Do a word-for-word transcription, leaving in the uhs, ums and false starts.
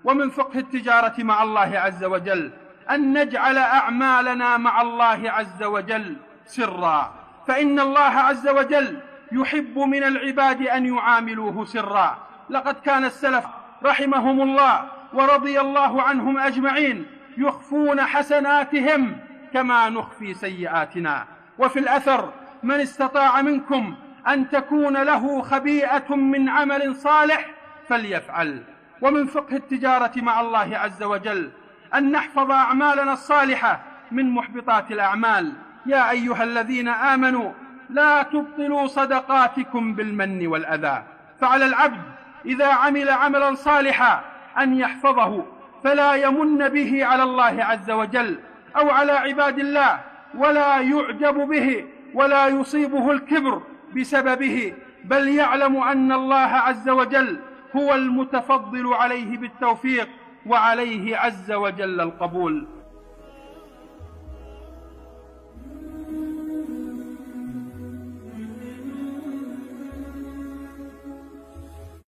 ومن فقه التجارة مع الله عز وجل أن نجعل أعمالنا مع الله عز وجل سرا، فإن الله عز وجل يحب من العباد أن يعاملوه سرا. لقد كان السلف رحمهم الله ورضي الله عنهم أجمعين يخفون حسناتهم كما نخفي سيئاتنا. وفي الأثر: من استطاع منكم أن تكون له خبيئة من عمل صالح فليفعل. ومن فقه التجارة مع الله عز وجل أن نحفظ أعمالنا الصالحة من محبطات الأعمال. يا أيها الذين آمنوا لا تبطلوا صدقاتكم بالمن والأذى. فعلى العبد إذا عمل عملا صالحا أن يحفظه فلا يمن به على الله عز وجل أو على عباد الله، ولا يعجب به ولا يصيبه الكبر بسببه، بل يعلم أن الله عز وجل هو المتفضل عليه بالتوفيق وعليه عز وجل القبول.